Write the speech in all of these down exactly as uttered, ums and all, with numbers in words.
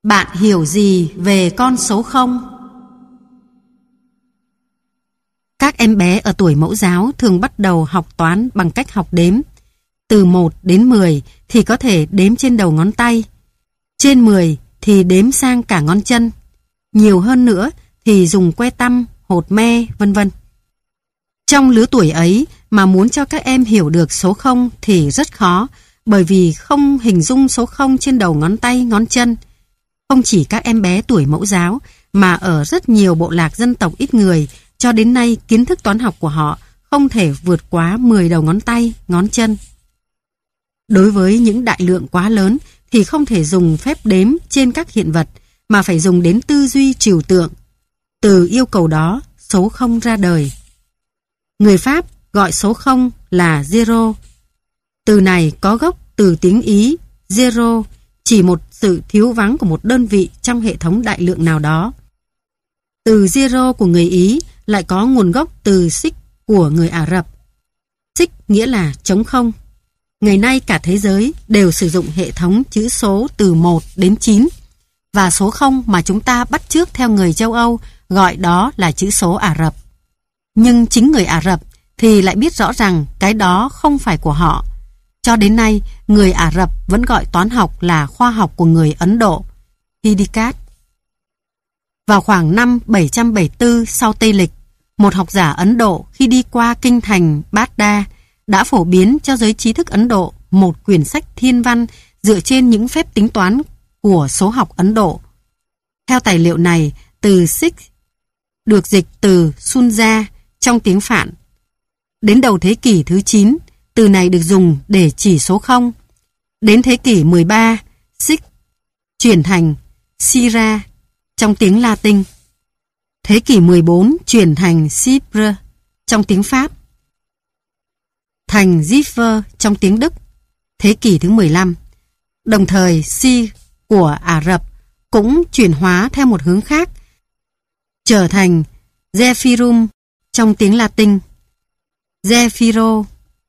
Bạn hiểu gì về con số không? Các em bé ở tuổi mẫu giáo thường bắt đầu học toán bằng cách học đếm. Từ một đến mười thì có thể đếm trên đầu ngón tay. Trên mười thì đếm sang cả ngón chân. Nhiều hơn nữa thì dùng que tăm, hột me, vân vân. Trong lứa tuổi ấy mà muốn cho các em hiểu được số không thì rất khó, bởi vì không hình dung số không trên đầu ngón tay, ngón chân. Không chỉ các em bé tuổi mẫu giáo, mà ở rất nhiều bộ lạc dân tộc ít người, cho đến nay kiến thức toán học của họ không thể vượt quá mười đầu ngón tay, ngón chân. Đối với những đại lượng quá lớn thì không thể dùng phép đếm trên các hiện vật, mà phải dùng đến tư duy trừu tượng. Từ yêu cầu đó, số không ra đời. Người Pháp gọi số không là zero. Từ này có gốc từ tiếng Ý zero, chỉ một sự thiếu vắng của một đơn vị trong hệ thống đại lượng nào đó. Từ zero của người Ý lại có nguồn gốc từ xích của người Ả Rập. Xích nghĩa là trống không. Ngày nay cả thế giới đều sử dụng hệ thống chữ số từ một đến chín, và số không mà chúng ta bắt chước theo người châu Âu gọi đó là chữ số Ả Rập. Nhưng chính người Ả Rập thì lại biết rõ rằng cái đó không phải của họ. Cho đến nay, người Ả Rập vẫn gọi toán học là khoa học của người Ấn Độ, Hindkat. Vào khoảng năm bảy trăm bảy mươi tư sau Tây Lịch, một học giả Ấn Độ khi đi qua kinh thành Baghdad đã phổ biến cho giới trí thức Ấn Độ một quyển sách thiên văn dựa trên những phép tính toán của số học Ấn Độ. Theo tài liệu này, từ Sikh được dịch từ Sunja trong tiếng Phạn. Đến đầu thế kỷ thứ chín, từ này được dùng để chỉ số không. Đến thế kỷ mười ba, Sikh chuyển thành Sira trong tiếng Latin. Thế kỷ mười bốn chuyển thành Cipre trong tiếng Pháp, thành Ziffer trong tiếng Đức. Thế kỷ thứ mười lăm, đồng thời Si của Ả Rập cũng chuyển hóa theo một hướng khác, trở thành Zephyrum trong tiếng Latin, Zephiro,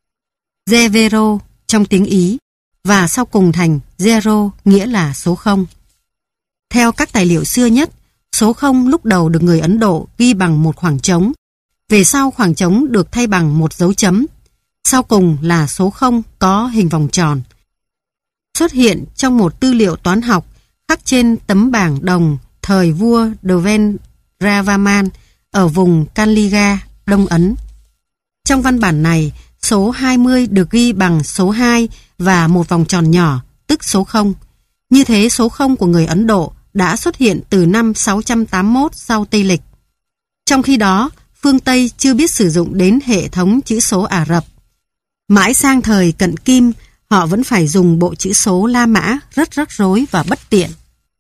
Zevero trong tiếng Ý, và sau cùng thành Zero nghĩa là số không. Theo các tài liệu xưa nhất, số không lúc đầu được người Ấn Độ ghi bằng một khoảng trống. Về sau khoảng trống được thay bằng một dấu chấm. Sau cùng là số không có hình vòng tròn. Xuất hiện trong một tư liệu toán học khắc trên tấm bảng đồng thời vua Devendra-Varman ở vùng Kaliga, Đông Ấn. Trong văn bản này, số hai mươi được ghi bằng số hai và một vòng tròn nhỏ, tức số không. Như thế số không của người Ấn Độ đã xuất hiện từ năm sáu trăm tám mươi mốt sau Tây Lịch. Trong khi đó, phương Tây chưa biết sử dụng đến hệ thống chữ số Ả Rập. Mãi sang thời Cận Kim, họ vẫn phải dùng bộ chữ số La Mã rất rắc rối và bất tiện.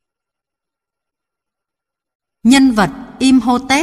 Nhân vật Imhotep.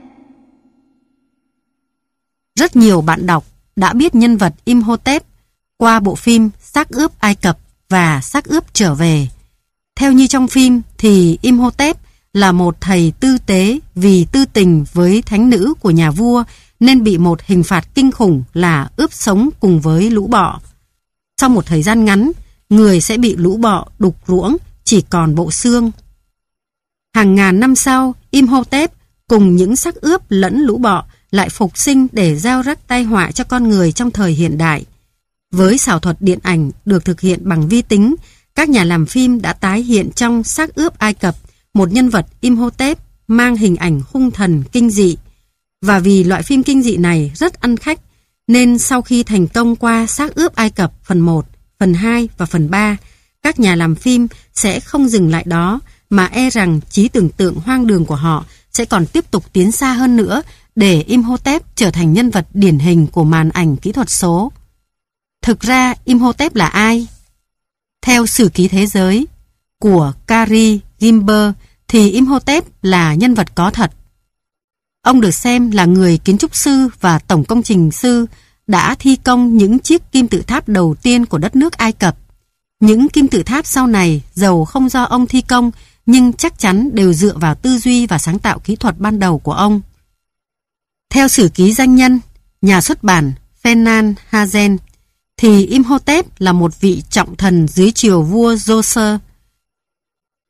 Rất nhiều bạn đọc đã biết nhân vật Imhotep qua bộ phim Xác ướp Ai Cập và Xác ướp trở về. Theo như trong phim thì Imhotep là một thầy tư tế vì tư tình với thánh nữ của nhà vua nên bị một hình phạt kinh khủng là ướp sống cùng với lũ bọ. Sau một thời gian ngắn, người sẽ bị lũ bọ đục ruỗng, chỉ còn bộ xương. Hàng ngàn năm sau, Imhotep cùng những xác ướp lẫn lũ bọ lại phục sinh để gieo rắc tai họa cho con người trong thời hiện đại. Với xảo thuật điện ảnh được thực hiện bằng vi tính, các nhà làm phim đã tái hiện trong Xác ướp Ai Cập một nhân vật Imhotep mang hình ảnh hung thần kinh dị. Và vì loại phim kinh dị này rất ăn khách, nên sau khi thành công qua Xác ướp Ai Cập phần một, phần hai và phần ba, các nhà làm phim sẽ không dừng lại đó, mà e rằng trí tưởng tượng hoang đường của họ sẽ còn tiếp tục tiến xa hơn nữa để Imhotep trở thành nhân vật điển hình của màn ảnh kỹ thuật số. Thực ra Imhotep là ai? Theo Sử ký thế giới của Carrie Gimber thì Imhotep là nhân vật có thật. Ông được xem là người kiến trúc sư và tổng công trình sư đã thi công những chiếc kim tự tháp đầu tiên của đất nước Ai Cập. Những kim tự tháp sau này dầu không do ông thi công nhưng chắc chắn đều dựa vào tư duy và sáng tạo kỹ thuật ban đầu của ông. Theo sử ký danh nhân, nhà xuất bản Fernand Hazen, thì Imhotep là một vị trọng thần dưới triều vua Djoser.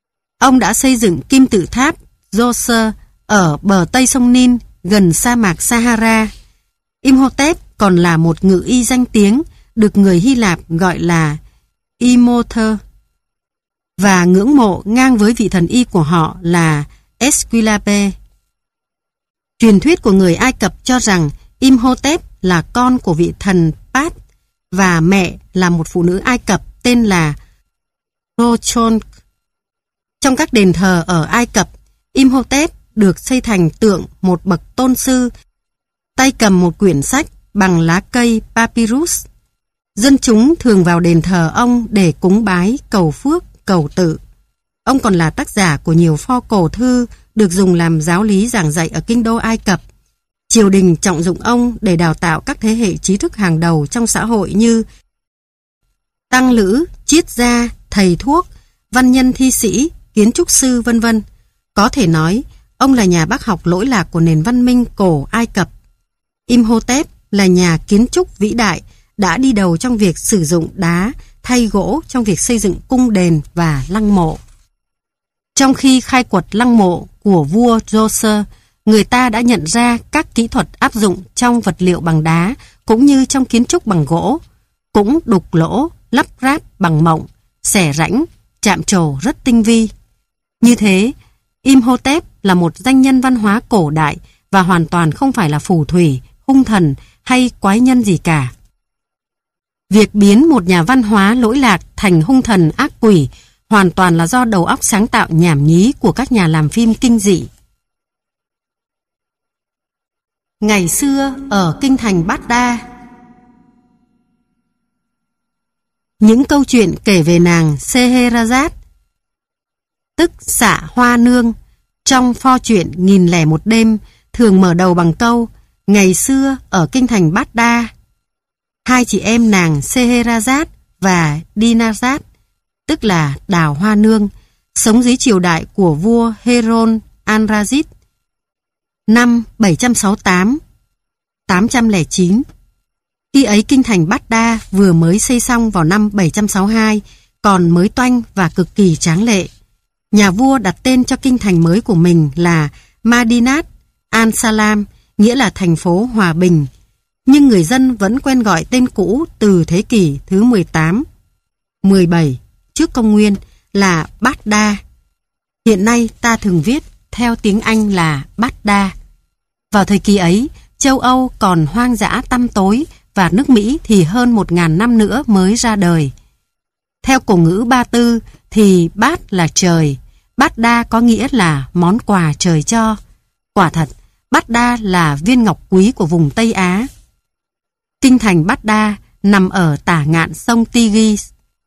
Ông đã xây dựng kim tự tháp Djoser ở bờ tây sông Nin gần sa mạc Sahara. Imhotep còn là một ngự y danh tiếng, được người Hy Lạp gọi là Imhotep và ngưỡng mộ ngang với vị thần y của họ là Esculape. Truyền thuyết của người Ai Cập cho rằng Imhotep là con của vị thần Pat và mẹ là một phụ nữ Ai Cập tên là Rochon. Trong các đền thờ ở Ai Cập, Imhotep được xây thành tượng một bậc tôn sư, tay cầm một quyển sách bằng lá cây papyrus. Dân chúng thường vào đền thờ ông để cúng bái, cầu phước, cầu tự. Ông còn là tác giả của nhiều pho cổ thư được dùng làm giáo lý giảng dạy ở kinh đô Ai Cập. Triều đình trọng dụng ông để đào tạo các thế hệ trí thức hàng đầu trong xã hội như tăng lữ, triết gia, thầy thuốc, văn nhân thi sĩ, kiến trúc sư, vân vân. Có thể nói, ông là nhà bác học lỗi lạc của nền văn minh cổ Ai Cập. Imhotep là nhà kiến trúc vĩ đại, đã đi đầu trong việc sử dụng đá thay gỗ trong việc xây dựng cung đền và lăng mộ. Trong khi khai quật lăng mộ của vua Djoser, người ta đã nhận ra các kỹ thuật áp dụng trong vật liệu bằng đá cũng như trong kiến trúc bằng gỗ, cũng đục lỗ, lắp ráp bằng mộng, xẻ rãnh, chạm trổ rất tinh vi. Như thế, Imhotep là một danh nhân văn hóa cổ đại và hoàn toàn không phải là phù thủy, hung thần hay quái nhân gì cả. Việc biến một nhà văn hóa lỗi lạc thành hung thần ác quỷ hoàn toàn là do đầu óc sáng tạo nhảm nhí của các nhà làm phim kinh dị. Ngày xưa ở kinh thành Bát Đa. Những câu chuyện kể về nàng Scheherazade, tức Xạ Hoa Nương, trong pho truyện Nghìn lẻ một đêm thường mở đầu bằng câu ngày xưa ở kinh thành Bát Đa. Hai chị em nàng Scheherazade và Dinarzade, tức là Đào Hoa Nương, sống dưới triều đại của vua Heron Anrazid năm bảy trăm sáu mươi tám đến tám trăm lẻ chín. Khi ấy kinh thành Bát Đa vừa mới xây xong vào năm bảy trăm sáu mươi hai, còn mới toanh và cực kỳ tráng lệ. Nhà vua đặt tên cho kinh thành mới của mình là Madinat An-Salam, nghĩa là thành phố hòa bình. Nhưng người dân vẫn quen gọi tên cũ từ thế kỷ thứ mười tám, mười bảy trước công nguyên là Bát Đa. Hiện nay ta thường viết theo tiếng Anh là Bát Đa. Vào thời kỳ ấy, châu Âu còn hoang dã tăm tối và nước Mỹ thì hơn một ngàn năm nữa mới ra đời. Theo cổ ngữ Ba Tư thì bát là trời, Bát Đa có nghĩa là món quà trời cho. Quả thật, Bát Đa là viên ngọc quý của vùng Tây Á. Kinh thành Bát Đa nằm ở tả ngạn sông Tigris.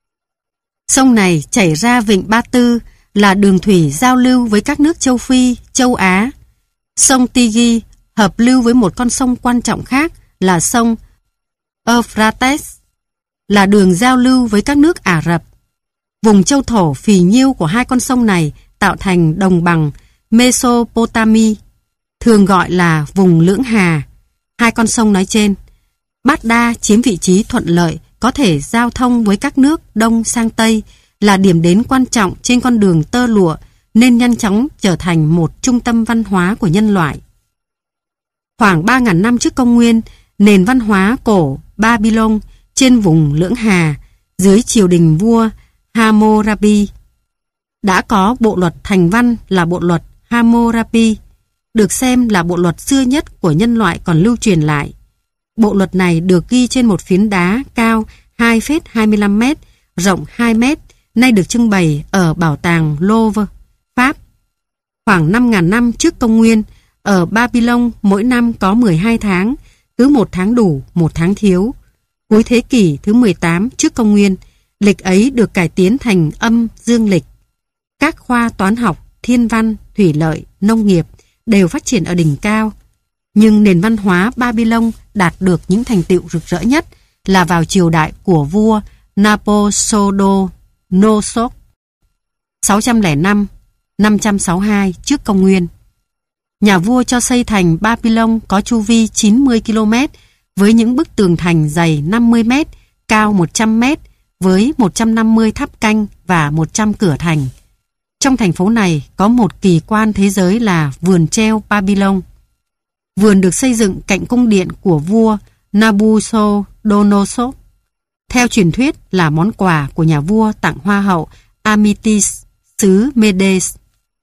Sông này chảy ra vịnh Ba Tư, là đường thủy giao lưu với các nước châu Phi, châu Á. Sông Tigris hợp lưu với một con sông quan trọng khác là sông Euphrates, là đường giao lưu với các nước Ả Rập. Vùng châu thổ phì nhiêu của hai con sông này tạo thành đồng bằng Mesopotamia, thường gọi là vùng Lưỡng Hà. Hai con sông nói trên, Bát Đa chiếm vị trí thuận lợi, có thể giao thông với các nước Đông sang Tây, là điểm đến quan trọng trên con đường tơ lụa, nên nhanh chóng trở thành một trung tâm văn hóa của nhân loại. Khoảng ba nghìn năm trước công nguyên, nền văn hóa cổ Babylon trên vùng Lưỡng Hà, dưới triều đình vua Hammurabi, đã có bộ luật thành văn là bộ luật Hammurabi, được xem là bộ luật xưa nhất của nhân loại còn lưu truyền lại. Bộ luật này được ghi trên một phiến đá cao hai phẩy hai mươi lăm mét, rộng hai mét, nay được trưng bày ở bảo tàng Louvre, Pháp. Khoảng năm nghìn năm trước công nguyên, ở Babylon mỗi năm có mười hai tháng, cứ một tháng đủ, một tháng thiếu. Cuối thế kỷ thứ mười tám trước công nguyên, lịch ấy được cải tiến thành âm dương lịch. Các khoa toán học, thiên văn, thủy lợi, nông nghiệp đều phát triển ở đỉnh cao. Nhưng nền văn hóa Babylon đạt được những thành tựu rực rỡ nhất là vào triều đại của vua Nabucodonosor sáu trăm lẻ năm đến năm trăm sáu mươi hai trước công nguyên. Nhà vua cho xây thành Babylon có chu vi chín mươi ki lô mét với những bức tường thành dày năm mươi mét, cao một trăm mét với một trăm năm mươi tháp canh và một trăm cửa thành. Trong thành phố này có một kỳ quan thế giới là vườn treo Babylon. Vườn được xây dựng cạnh cung điện của vua Nabucodonosor. Theo truyền thuyết là món quà của nhà vua tặng hoa hậu Amitis xứ Medes.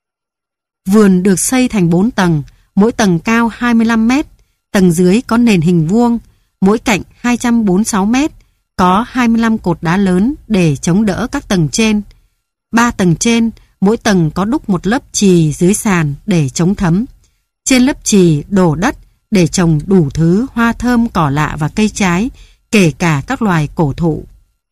Vườn được xây thành bốn tầng, mỗi tầng cao hai mươi lăm mét, tầng dưới có nền hình vuông, mỗi cạnh hai trăm bốn mươi sáu mét, có hai mươi lăm cột đá lớn để chống đỡ các tầng trên. Ba tầng trên, mỗi tầng có đúc một lớp chì dưới sàn để chống thấm. Trên lớp chì đổ đất để trồng đủ thứ hoa thơm, cỏ lạ và cây trái, kể cả các loài cổ thụ.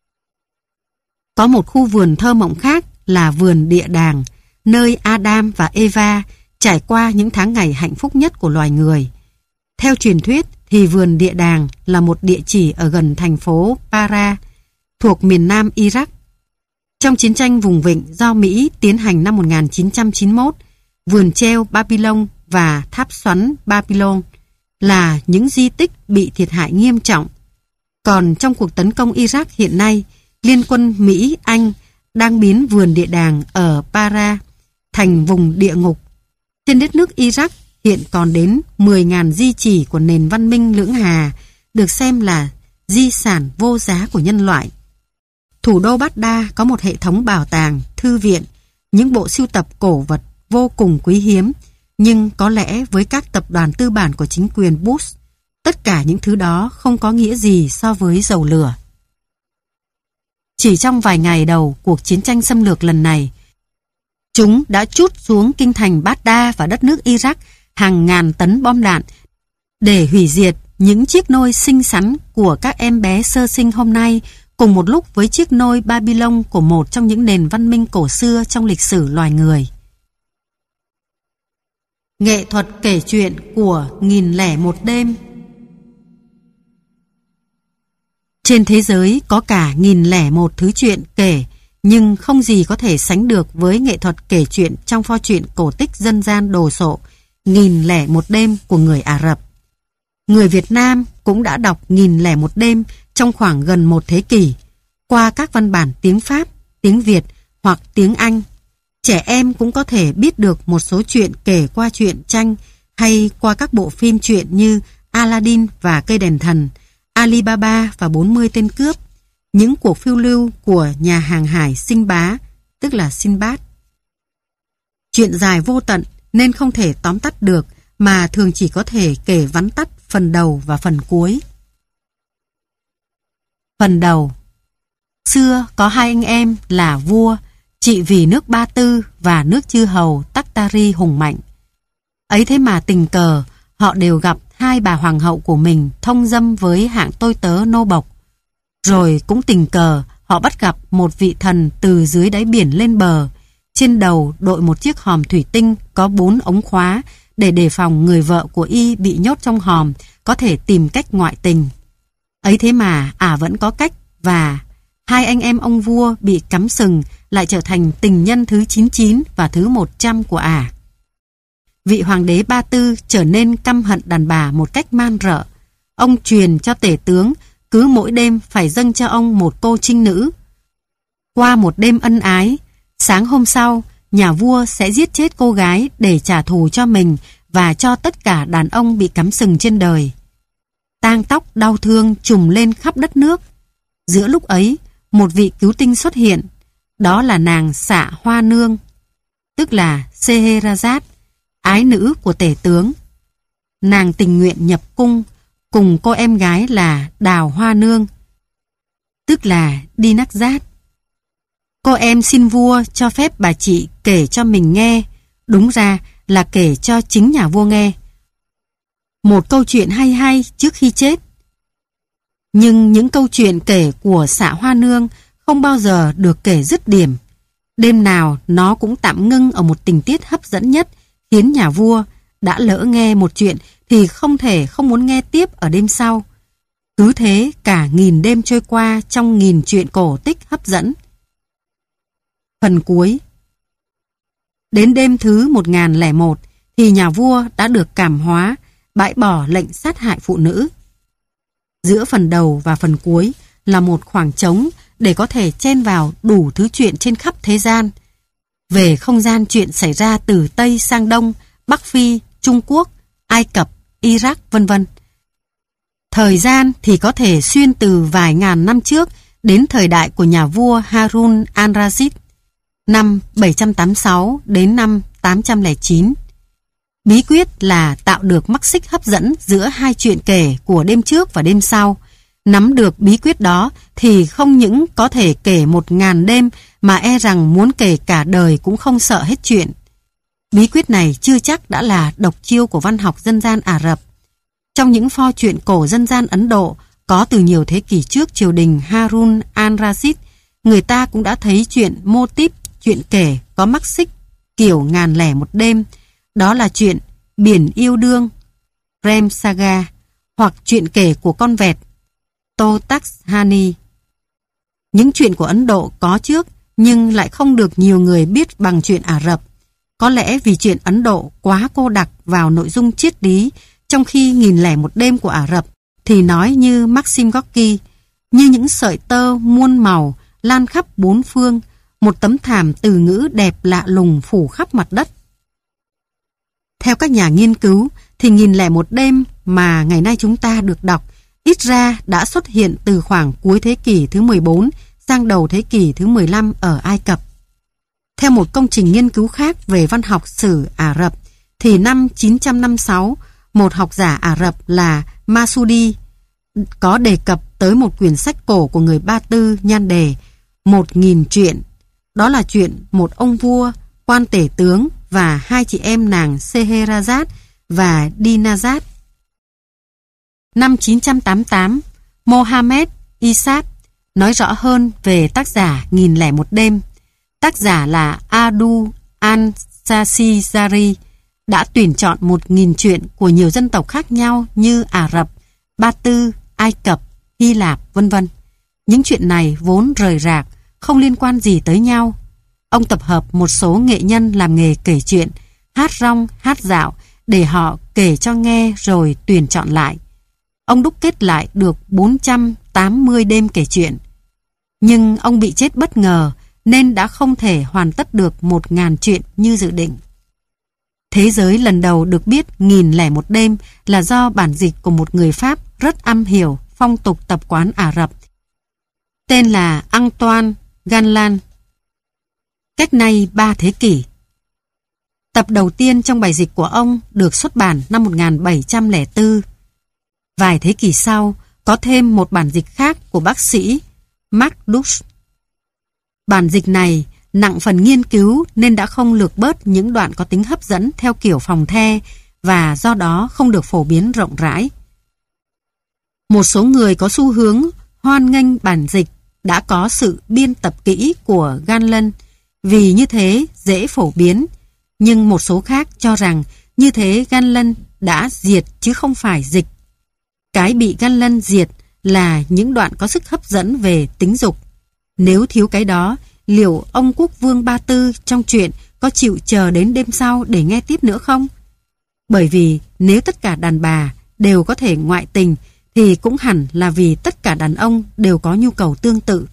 Có một khu vườn thơ mộng khác là vườn địa đàng, nơi Adam và Eva trải qua những tháng ngày hạnh phúc nhất của loài người. Theo truyền thuyết thì vườn địa đàng là một địa chỉ ở gần thành phố Para, thuộc miền nam Iraq. Trong chiến tranh vùng vịnh do Mỹ tiến hành năm một nghìn chín trăm chín mươi mốt, vườn treo Babylon và tháp xoắn Babylon là những di tích bị thiệt hại nghiêm trọng. Còn trong cuộc tấn công Iraq hiện nay, liên quân Mỹ-Anh đang biến vườn địa đàng ở Para thành vùng địa ngục. Trên đất nước Iraq hiện còn đến mười nghìn di chỉ của nền văn minh lưỡng hà, được xem là di sản vô giá của nhân loại. Thủ đô Baghdad có một hệ thống bảo tàng, thư viện, những bộ sưu tập cổ vật vô cùng quý hiếm, nhưng có lẽ với các tập đoàn tư bản của chính quyền Bush, tất cả những thứ đó không có nghĩa gì so với dầu lửa. Chỉ trong vài ngày đầu cuộc chiến tranh xâm lược lần này, chúng đã trút xuống kinh thành Baghdad và đất nước Iraq hàng ngàn tấn bom đạn để hủy diệt những chiếc nôi xinh xắn của các em bé sơ sinh hôm nay, cùng một lúc với chiếc nôi Babylon của một trong những nền văn minh cổ xưa trong lịch sử loài người. Nghệ thuật kể chuyện của nghìn lẻ một đêm. Trên thế giới có cả nghìn lẻ một thứ chuyện kể, nhưng không gì có thể sánh được với nghệ thuật kể chuyện trong pho truyện cổ tích dân gian đồ sộ Nghìn lẻ một đêm của người Ả Rập. Người Việt Nam cũng đã đọc Nghìn lẻ một đêm trong khoảng gần một thế kỷ, qua các văn bản tiếng Pháp, tiếng Việt hoặc tiếng Anh. Trẻ em cũng có thể biết được một số chuyện kể qua truyện tranh hay qua các bộ phim truyện như Aladdin và Cây đèn thần, Alibaba và bốn mươi tên cướp, những cuộc phiêu lưu của nhà hàng hải Sinbad, tức là Sinbad. Chuyện dài vô tận nên không thể tóm tắt được, mà thường chỉ có thể kể vắn tắt phần đầu và phần cuối. Phần đầu. Xưa có hai anh em là vua, trị vì nước Ba Tư và nước chư hầu Taktari hùng mạnh. Ấy thế mà tình cờ họ đều gặp hai bà hoàng hậu của mình thông dâm với hạng tôi tớ nô bộc. Rồi cũng tình cờ họ bắt gặp một vị thần từ dưới đáy biển lên bờ, trên đầu đội một chiếc hòm thủy tinh có bốn ống khóa để đề phòng người vợ của y bị nhốt trong hòm có thể tìm cách ngoại tình. Ấy thế mà ả vẫn có cách, và hai anh em ông vua bị cắm sừng lại trở thành tình nhân thứ chín mươi chín và thứ một trăm của ả. Vị hoàng đế Ba Tư trở nên căm hận đàn bà một cách man rợ. Ông truyền cho tể tướng cứ mỗi đêm phải dâng cho ông một cô trinh nữ. Qua một đêm ân ái, sáng hôm sau, nhà vua sẽ giết chết cô gái để trả thù cho mình và cho tất cả đàn ông bị cắm sừng trên đời. Tang tóc đau thương trùm lên khắp đất nước. Giữa lúc ấy, một vị cứu tinh xuất hiện, đó là nàng Xạ Hoa Nương, tức là Scheherazade, ái nữ của tể tướng. Nàng tình nguyện nhập cung cùng cô em gái là Đào Hoa Nương, tức là Dinakzad. Cô em xin vua cho phép bà chị kể cho mình nghe, đúng ra là kể cho chính nhà vua nghe, một câu chuyện hay hay trước khi chết. Nhưng những câu chuyện kể của Xạ Hoa Nương không bao giờ được kể dứt điểm. Đêm nào nó cũng tạm ngưng ở một tình tiết hấp dẫn nhất, khiến nhà vua đã lỡ nghe một chuyện thì không thể không muốn nghe tiếp ở đêm sau. Cứ thế cả nghìn đêm trôi qua trong nghìn chuyện cổ tích hấp dẫn. Phần cuối. Đến đêm thứ một nghìn lẻ một thì nhà vua đã được cảm hóa, bãi bỏ lệnh sát hại phụ nữ. Giữa phần đầu và phần cuối là một khoảng trống để có thể chen vào đủ thứ chuyện trên khắp thế gian. về không gian chuyện xảy ra từ Tây sang Đông, Bắc Phi, Trung Quốc, Ai Cập, Iraq, vân vân. Thời gian thì có thể xuyên từ vài ngàn năm trước đến thời đại của nhà vua Harun al-Rashid, năm bảy trăm tám mươi sáu đến năm tám trăm lẻ chín. Bí quyết là tạo được mắc xích hấp dẫn giữa hai chuyện kể của đêm trước và đêm sau. Nắm được bí quyết đó thì không những có thể kể một ngàn đêm mà e rằng muốn kể cả đời cũng không sợ hết chuyện. Bí quyết này chưa chắc đã là độc chiêu của văn học dân gian Ả Rập. Trong những pho truyện cổ dân gian Ấn Độ có từ nhiều thế kỷ trước triều đình Harun al-Rashid, người ta cũng đã thấy chuyện mô típ, chuyện kể có mắc xích kiểu ngàn lẻ một đêm. Đó là chuyện Biển Yêu Đương, Prem Saga, hoặc chuyện kể của con vẹt, Totakhani. Những chuyện của Ấn Độ có trước nhưng lại không được nhiều người biết bằng chuyện Ả Rập. Có lẽ vì chuyện Ấn Độ quá cô đặc vào nội dung triết lý, trong khi Nghìn lẻ một đêm của Ả Rập thì nói như Maxim Gorky, như những sợi tơ muôn màu lan khắp bốn phương, một tấm thảm từ ngữ đẹp lạ lùng phủ khắp mặt đất. Theo các nhà nghiên cứu thì Nghìn lẻ một đêm mà ngày nay chúng ta được đọc ít ra đã xuất hiện từ khoảng cuối thế kỷ thứ mười bốn sang đầu thế kỷ thứ mười lăm ở Ai Cập. Theo một công trình nghiên cứu khác về văn học sử Ả Rập thì năm chín trăm năm mươi sáu, một học giả Ả Rập là Masudi có đề cập tới một quyển sách cổ của người Ba Tư nhan đề Một nghìn chuyện. Đó là chuyện một ông vua, quan tể tướng và hai chị em nàng Scheherazade và Dinazad. Năm chín trăm tám mươi tám, Mohammed Isab nói rõ hơn về tác giả Nghìn lẻ một đêm. Tác giả là Adu An-Sasizari đã tuyển chọn một nghìn chuyện của nhiều dân tộc khác nhau như Ả Rập, Ba Tư, Ai Cập, Hy Lạp, vân vân. Những chuyện này vốn rời rạc, không liên quan gì tới nhau. Ông tập hợp một số nghệ nhân làm nghề kể chuyện, hát rong, hát dạo để họ kể cho nghe rồi tuyển chọn lại. Ông đúc kết lại được bốn trăm tám mươi đêm kể chuyện. Nhưng ông bị chết bất ngờ nên đã không thể hoàn tất được một ngàn chuyện như dự định. Thế giới lần đầu được biết Nghìn lẻ một đêm là do bản dịch của một người Pháp rất am hiểu phong tục tập quán Ả Rập, tên là Antoine Ganlan, cách nay ba thế kỷ. Tập đầu tiên trong bài dịch của ông được xuất bản năm một nghìn bảy trăm lẻ bốn. Vài thế kỷ sau, có thêm một bản dịch khác của bác sĩ Mark Dux. Bản dịch này nặng phần nghiên cứu nên đã không lược bớt những đoạn có tính hấp dẫn theo kiểu phòng the và do đó không được phổ biến rộng rãi. Một số người có xu hướng hoan nghênh bản dịch đã có sự biên tập kỹ của Ganlan vì như thế dễ phổ biến, nhưng một số khác cho rằng như thế Ganlan đã diệt chứ không phải dịch. Cái bị Ganlan diệt là những đoạn có sức hấp dẫn về tính dục. Nếu thiếu cái đó, liệu ông quốc vương Ba Tư trong chuyện có chịu chờ đến đêm sau để nghe tiếp nữa không? Bởi vì nếu tất cả đàn bà đều có thể ngoại tình thì cũng hẳn là vì tất cả đàn ông đều có nhu cầu tương tự.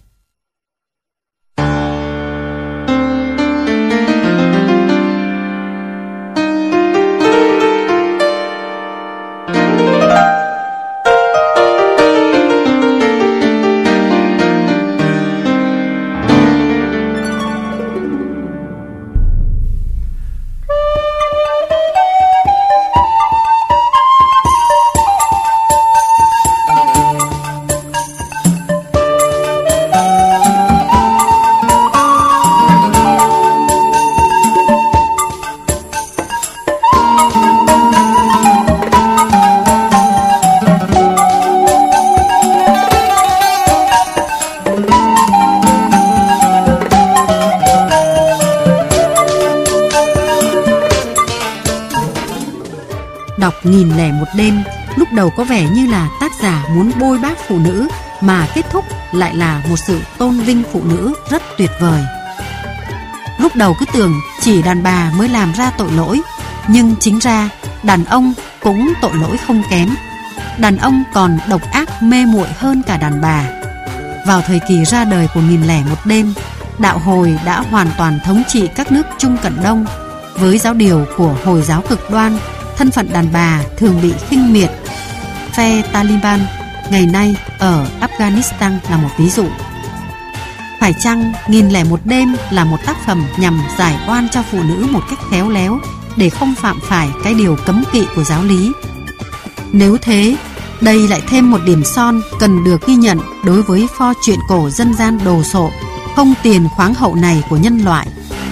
Nghìn lẻ một đêm lúc đầu có vẻ như là tác giả muốn bôi bác phụ nữ mà kết thúc lại là một sự tôn vinh phụ nữ rất tuyệt vời. Lúc đầu cứ tưởng chỉ đàn bà mới làm ra tội lỗi, nhưng chính ra đàn ông cũng tội lỗi không kém. Đàn ông còn độc ác mê muội hơn cả đàn bà. Vào thời kỳ ra đời của Nghìn lẻ một đêm, đạo Hồi đã hoàn toàn thống trị các nước Trung Cận Đông. Với giáo điều của Hồi giáo cực đoan, thân phận đàn bà thường bị khinh miệt. Phe Taliban ngày nay ở Afghanistan là một ví dụ. Phải chăng Nghìn lẻ một đêm là một tác phẩm nhằm giải oan cho phụ nữ một cách khéo léo để không phạm phải cái điều cấm kỵ của giáo lý? Nếu thế, đây lại thêm một điểm son cần được ghi nhận đối với pho truyện cổ dân gian đồ sộ, không tiền khoáng hậu này của nhân loại.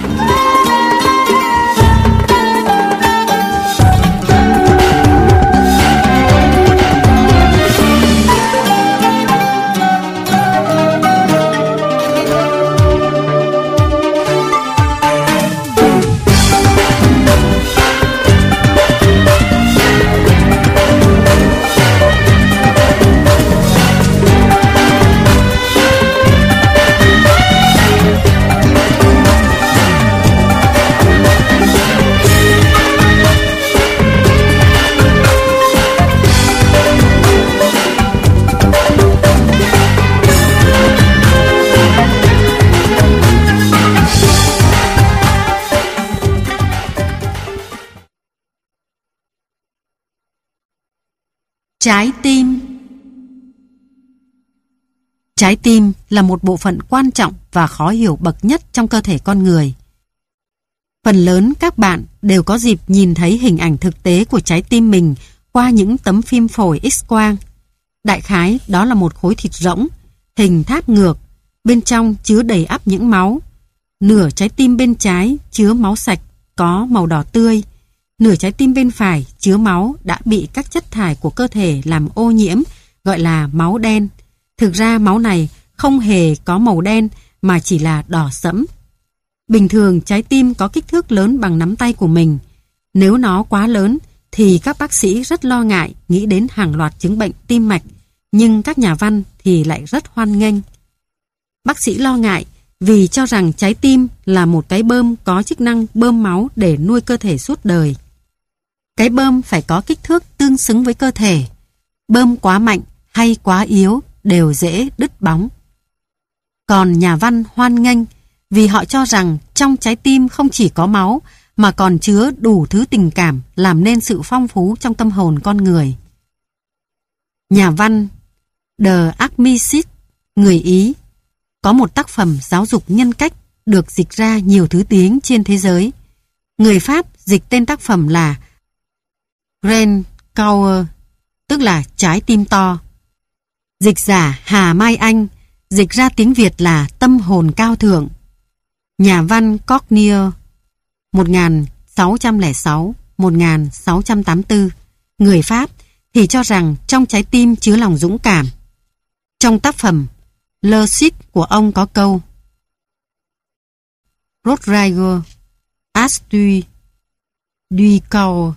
Trái tim. Trái tim là một bộ phận quan trọng và khó hiểu bậc nhất trong cơ thể con người. Phần lớn các bạn đều có dịp nhìn thấy hình ảnh thực tế của trái tim mình qua những tấm phim phổi X-quang. Đại khái đó là một khối thịt rỗng, hình tháp ngược, bên trong chứa đầy ắp những máu. Nửa trái tim bên trái chứa máu sạch có màu đỏ tươi, nửa trái tim bên phải chứa máu đã bị các chất thải của cơ thể làm ô nhiễm, gọi là máu đen. Thực ra máu này không hề có màu đen mà chỉ là đỏ sẫm. Bình thường trái tim có kích thước lớn bằng nắm tay của mình. Nếu nó quá lớn thì các bác sĩ rất lo ngại, nghĩ đến hàng loạt chứng bệnh tim mạch, nhưng các nhà văn thì lại rất hoan nghênh. Bác sĩ lo ngại vì cho rằng trái tim là một cái bơm có chức năng bơm máu để nuôi cơ thể suốt đời. Cái bơm phải có kích thước tương xứng với cơ thể. Bơm quá mạnh hay quá yếu đều dễ đứt bóng. Còn nhà văn hoan nghênh vì họ cho rằng trong trái tim không chỉ có máu mà còn chứa đủ thứ tình cảm làm nên sự phong phú trong tâm hồn con người. Nhà văn De Amicis, người Ý, có một tác phẩm giáo dục nhân cách được dịch ra nhiều thứ tiếng trên thế giới. Người Pháp dịch tên tác phẩm là Grand Cœur, tức là trái tim to. Dịch giả Hà Mai Anh dịch ra tiếng Việt là tâm hồn cao thượng. Nhà văn Corneille một nghìn sáu trăm lẻ sáu đến một nghìn sáu trăm tám mươi tư, người Pháp, thì cho rằng trong trái tim chứa lòng dũng cảm. Trong tác phẩm Le Cid của ông có câu Rodrigo Astui du cœur.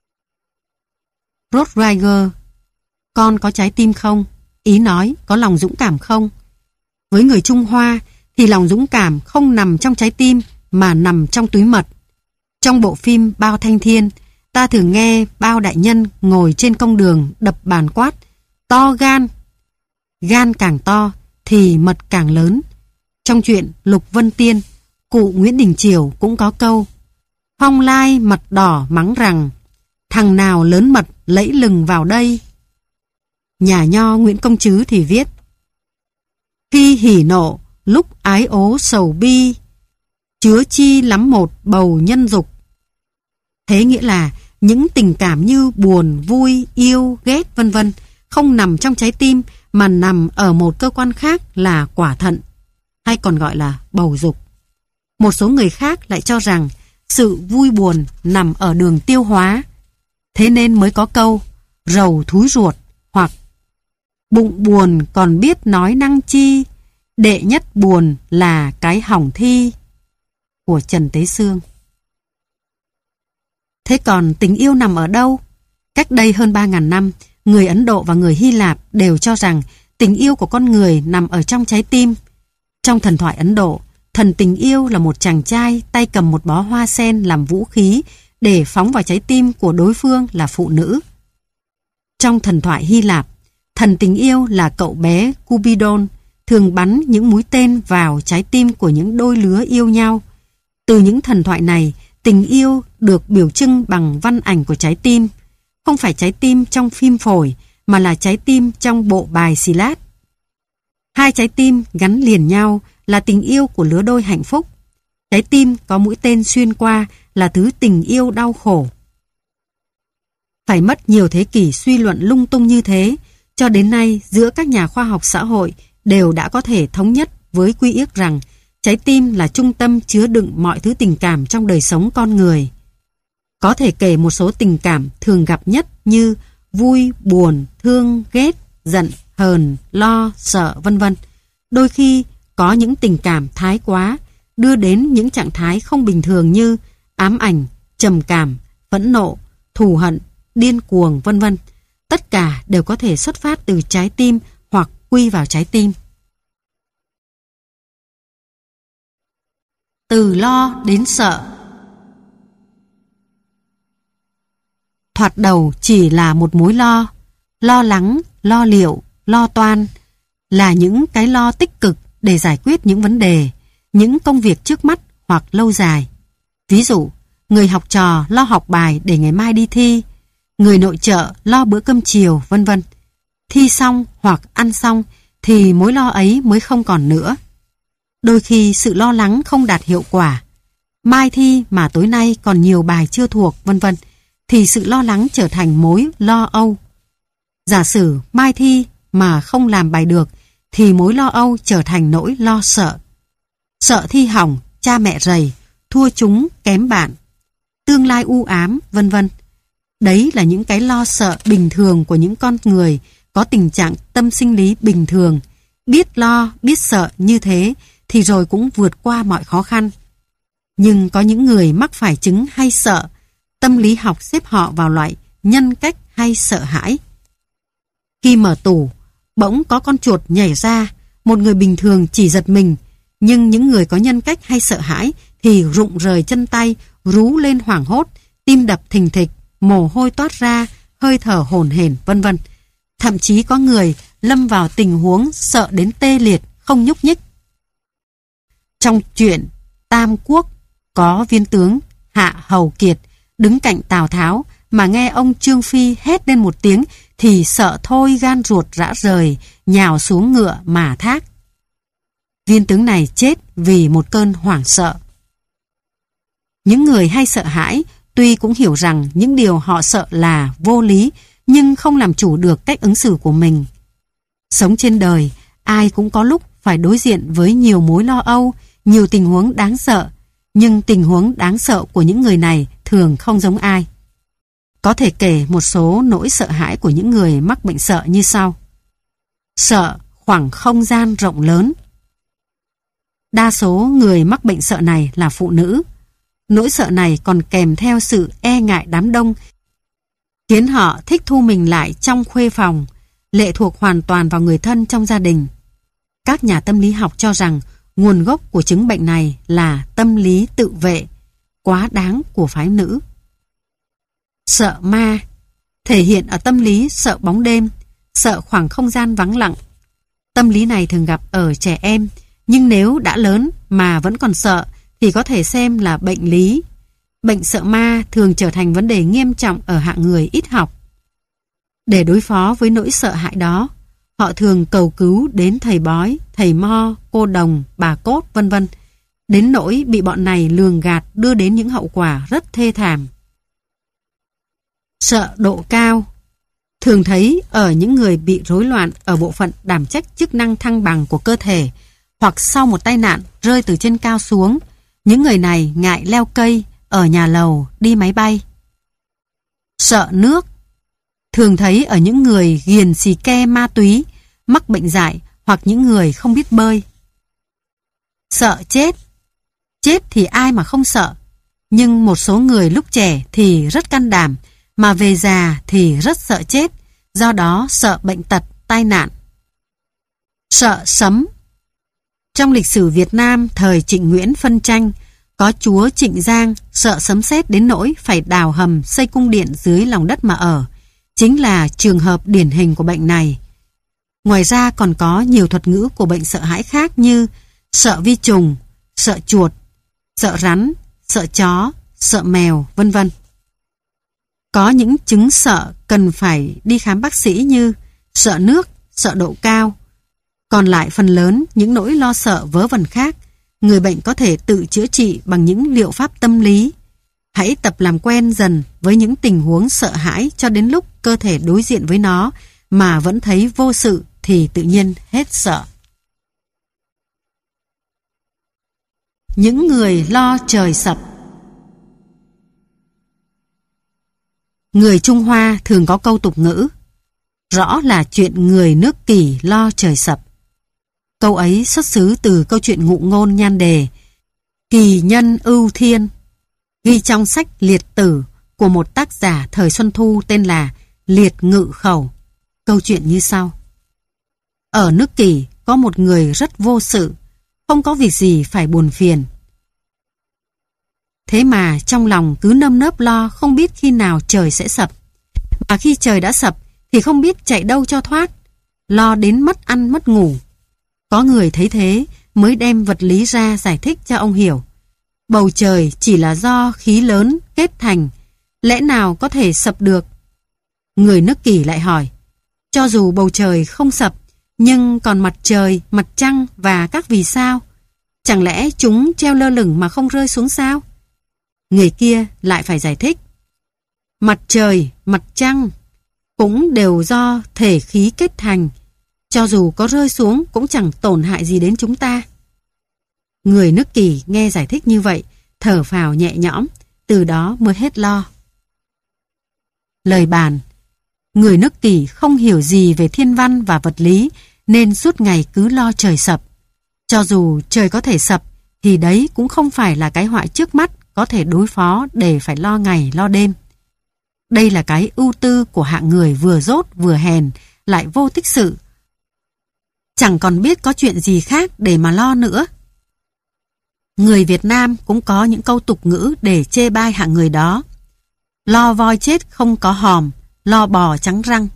Rodrigo, con có trái tim không? Ý nói có lòng dũng cảm không? Với người Trung Hoa thì lòng dũng cảm không nằm trong trái tim mà nằm trong túi mật. Trong bộ phim Bao Thanh Thiên, ta thường nghe Bao đại nhân ngồi trên công đường đập bàn quát: to gan. Gan càng to thì mật càng lớn. Trong truyện Lục Vân Tiên, cụ Nguyễn Đình Chiểu cũng có câu: phong lai mật đỏ mắng rằng thằng nào lớn mật lẫy lừng vào đây. Nhà nho Nguyễn Công Trứ thì viết: khi hỉ nộ lúc ái ố sầu bi, chứa chi lắm một bầu nhân dục. Thế nghĩa là những tình cảm như buồn, vui, yêu, ghét vân vân không nằm trong trái tim mà nằm ở một cơ quan khác là quả thận, hay còn gọi là bầu dục. Một số người khác lại cho rằng sự vui buồn nằm ở đường tiêu hóa. Thế nên mới có câu rầu thúi ruột hoặc bụng buồn còn biết nói năng chi, đệ nhất buồn là cái hỏng thi của Trần Tế Xương. Thế còn tình yêu nằm ở đâu? Cách đây hơn ba nghìn năm, người Ấn Độ và người Hy Lạp đều cho rằng tình yêu của con người nằm ở trong trái tim. Trong thần thoại Ấn Độ, thần tình yêu là một chàng trai tay cầm một bó hoa sen làm vũ khí để phóng vào trái tim của đối phương là phụ nữ. Trong thần thoại Hy Lạp, thần tình yêu là cậu bé Cupidon, thường bắn những mũi tên vào trái tim của những đôi lứa yêu nhau. Từ những thần thoại này, tình yêu được biểu trưng bằng văn ảnh của trái tim. Không phải trái tim trong phim phổi, mà là trái tim trong bộ bài xì lát. Hai trái tim gắn liền nhau là tình yêu của lứa đôi hạnh phúc. Trái tim có mũi tên xuyên qua là thứ tình yêu đau khổ. Phải mất nhiều thế kỷ suy luận lung tung như thế, cho đến nay giữa các nhà khoa học xã hội đều đã có thể thống nhất với quy ước rằng trái tim là trung tâm chứa đựng mọi thứ tình cảm trong đời sống con người. Có thể kể một số tình cảm thường gặp nhất như vui, buồn, thương, ghét, giận, hờn, lo, sợ, vân vân. Đôi khi có những tình cảm thái quá, đưa đến những trạng thái không bình thường như ám ảnh, trầm cảm, phẫn nộ, thù hận, điên cuồng, vân vân. Tất cả đều có thể xuất phát từ trái tim hoặc quy vào trái tim. Từ lo đến sợ. Thoạt đầu chỉ là một mối lo, lo lắng, lo liệu, lo toan, là những cái lo tích cực để giải quyết những vấn đề, những công việc trước mắt hoặc lâu dài. Ví dụ, người học trò lo học bài để ngày mai đi thi, người nội trợ lo bữa cơm chiều, vân vân. Thi xong hoặc ăn xong thì mối lo ấy mới không còn nữa. Đôi khi sự lo lắng không đạt hiệu quả. Mai thi mà tối nay còn nhiều bài chưa thuộc, vân vân, thì sự lo lắng trở thành mối lo âu. Giả sử mai thi mà không làm bài được thì mối lo âu trở thành nỗi lo sợ. Sợ thi hỏng, cha mẹ rầy, thua chúng, kém bạn, tương lai u ám, vân vân. Đấy là những cái lo sợ bình thường của những con người có tình trạng tâm sinh lý bình thường. Biết lo, biết sợ như thế thì rồi cũng vượt qua mọi khó khăn. Nhưng có những người mắc phải chứng hay sợ, tâm lý học xếp họ vào loại nhân cách hay sợ hãi. Khi mở tủ, bỗng có con chuột nhảy ra, một người bình thường chỉ giật mình, nhưng những người có nhân cách hay sợ hãi thì rụng rời chân tay, rú lên hoảng hốt, tim đập thình thịch, mồ hôi toát ra, hơi thở hổn hển, vân vân. Thậm chí có người lâm vào tình huống sợ đến tê liệt, không nhúc nhích. Trong truyện Tam Quốc có viên tướng Hạ Hầu Kiệt đứng cạnh Tào Tháo mà nghe ông Trương Phi hét lên một tiếng thì sợ thôi gan ruột rã rời, nhào xuống ngựa mà thác. Viên tướng này chết vì một cơn hoảng sợ. Những người hay sợ hãi tuy cũng hiểu rằng những điều họ sợ là vô lý, nhưng không làm chủ được cách ứng xử của mình. Sống trên đời, ai cũng có lúc phải đối diện với nhiều mối lo âu, nhiều tình huống đáng sợ, nhưng tình huống đáng sợ của những người này thường không giống ai. Có thể kể một số nỗi sợ hãi của những người mắc bệnh sợ như sau. Sợ khoảng không gian rộng lớn. Đa số người mắc bệnh sợ này là phụ nữ. Nỗi sợ này còn kèm theo sự e ngại đám đông, khiến họ thích thu mình lại trong khuê phòng, lệ thuộc hoàn toàn vào người thân trong gia đình. Các nhà tâm lý học cho rằng nguồn gốc của chứng bệnh này là tâm lý tự vệ, quá đáng của phái nữ. Sợ ma thể hiện ở tâm lý sợ bóng đêm, sợ khoảng không gian vắng lặng. Tâm lý này thường gặp ở trẻ em, nhưng nếu đã lớn mà vẫn còn sợ thì có thể xem là bệnh lý. Bệnh sợ ma thường trở thành vấn đề nghiêm trọng ở hạng người ít học. Để đối phó với nỗi sợ hãi đó, họ thường cầu cứu đến thầy bói, thầy mo, cô đồng, bà cốt, vân vân, đến nỗi bị bọn này lường gạt đưa đến những hậu quả rất thê thảm. Sợ độ cao thường thấy ở những người bị rối loạn ở bộ phận đảm trách chức năng thăng bằng của cơ thể, hoặc sau một tai nạn rơi từ trên cao xuống. Những người này ngại leo cây, ở nhà lầu, đi máy bay. Sợ nước thường thấy ở những người ghiền xì ke ma túy, mắc bệnh dại hoặc những người không biết bơi. Sợ chết. Chết thì ai mà không sợ, nhưng một số người lúc trẻ thì rất can đảm, mà về già thì rất sợ chết, do đó sợ bệnh tật, tai nạn. Sợ sấm. Trong lịch sử Việt Nam thời Trịnh Nguyễn phân tranh, có chúa Trịnh Giang sợ sấm sét đến nỗi phải đào hầm xây cung điện dưới lòng đất mà ở. Chính là trường hợp điển hình của bệnh này. Ngoài ra còn có nhiều thuật ngữ của bệnh sợ hãi khác như sợ vi trùng, sợ chuột, sợ rắn, sợ chó, sợ mèo, vân vân. Có những chứng sợ cần phải đi khám bác sĩ như sợ nước, sợ độ cao. Còn lại phần lớn những nỗi lo sợ vớ vẩn khác, người bệnh có thể tự chữa trị bằng những liệu pháp tâm lý. Hãy tập làm quen dần với những tình huống sợ hãi cho đến lúc cơ thể đối diện với nó mà vẫn thấy vô sự thì tự nhiên hết sợ. Những người lo trời sập. Người Trung Hoa thường có câu tục ngữ: rõ là chuyện người nước Kỳ lo trời sập. Câu ấy xuất xứ từ câu chuyện ngụ ngôn nhan đề Kỳ nhân ưu thiên, ghi trong sách Liệt Tử của một tác giả thời Xuân Thu tên là Liệt Ngự Khẩu. Câu chuyện như sau: ở nước Kỳ có một người rất vô sự, không có việc gì phải buồn phiền. Thế mà trong lòng cứ nơm nớp lo không biết khi nào trời sẽ sập. Mà khi trời đã sập thì không biết chạy đâu cho thoát, lo đến mất ăn mất ngủ. Có người thấy thế mới đem vật lý ra giải thích cho ông hiểu. Bầu trời chỉ là do khí lớn kết thành, lẽ nào có thể sập được? Người nước Kỳ lại hỏi: cho dù bầu trời không sập, nhưng còn mặt trời, mặt trăng và các vì sao, chẳng lẽ chúng treo lơ lửng mà không rơi xuống sao? Người kia lại phải giải thích: mặt trời, mặt trăng cũng đều do thể khí kết thành, cho dù có rơi xuống cũng chẳng tổn hại gì đến chúng ta. Người nước Kỳ nghe giải thích như vậy, thở phào nhẹ nhõm, từ đó mới hết lo. Lời bàn: người nước Kỳ không hiểu gì về thiên văn và vật lý nên suốt ngày cứ lo trời sập. Cho dù trời có thể sập thì đấy cũng không phải là cái họa trước mắt có thể đối phó để phải lo ngày lo đêm. Đây là cái ưu tư của hạng người vừa dốt vừa hèn, lại vô tích sự, chẳng còn biết có chuyện gì khác để mà lo nữa. Người Việt Nam cũng có những câu tục ngữ để chê bai hạng người đó: lo voi chết không có hòm, lo bò trắng răng.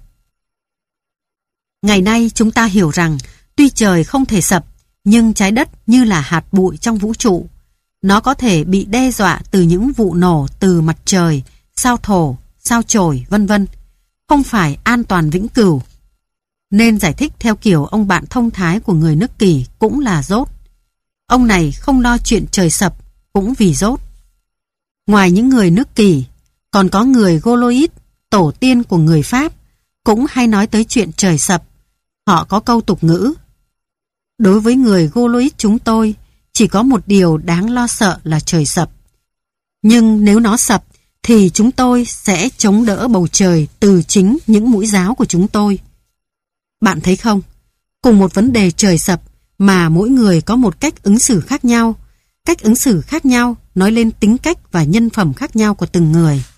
Ngày nay chúng ta hiểu rằng tuy trời không thể sập, nhưng trái đất như là hạt bụi trong vũ trụ. Nó có thể bị đe dọa từ những vụ nổ từ mặt trời, sao thổ, sao chổi, vân vân, không phải an toàn vĩnh cửu. Nên giải thích theo kiểu ông bạn thông thái của người nước Kỳ cũng là dốt. Ông này không lo chuyện trời sập cũng vì dốt. Ngoài những người nước Kỳ, còn có người Gaulois, tổ tiên của người Pháp, cũng hay nói tới chuyện trời sập. Họ có câu tục ngữ: đối với người Gaulois chúng tôi, chỉ có một điều đáng lo sợ là trời sập. Nhưng nếu nó sập, thì chúng tôi sẽ chống đỡ bầu trời từ chính những mũi giáo của chúng tôi. Bạn thấy không? Cùng một vấn đề trời sập mà mỗi người có một cách ứng xử khác nhau. Cách ứng xử khác nhau nói lên tính cách và nhân phẩm khác nhau của từng người.